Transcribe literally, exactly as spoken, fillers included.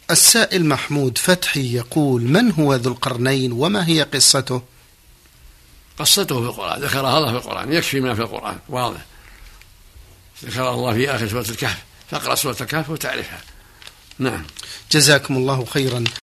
السائل محمود فتحي يقول: من هو ذو القرنين وما هي قصته؟ قصته في القرآن، ذكرها الله في القرآن، يكفي ما في القرآن واضح، ذكرها الله في آخر سورة الكهف، فاقرأ سورة الكهف وتعرفها. نعم. جزاكم الله خيرا.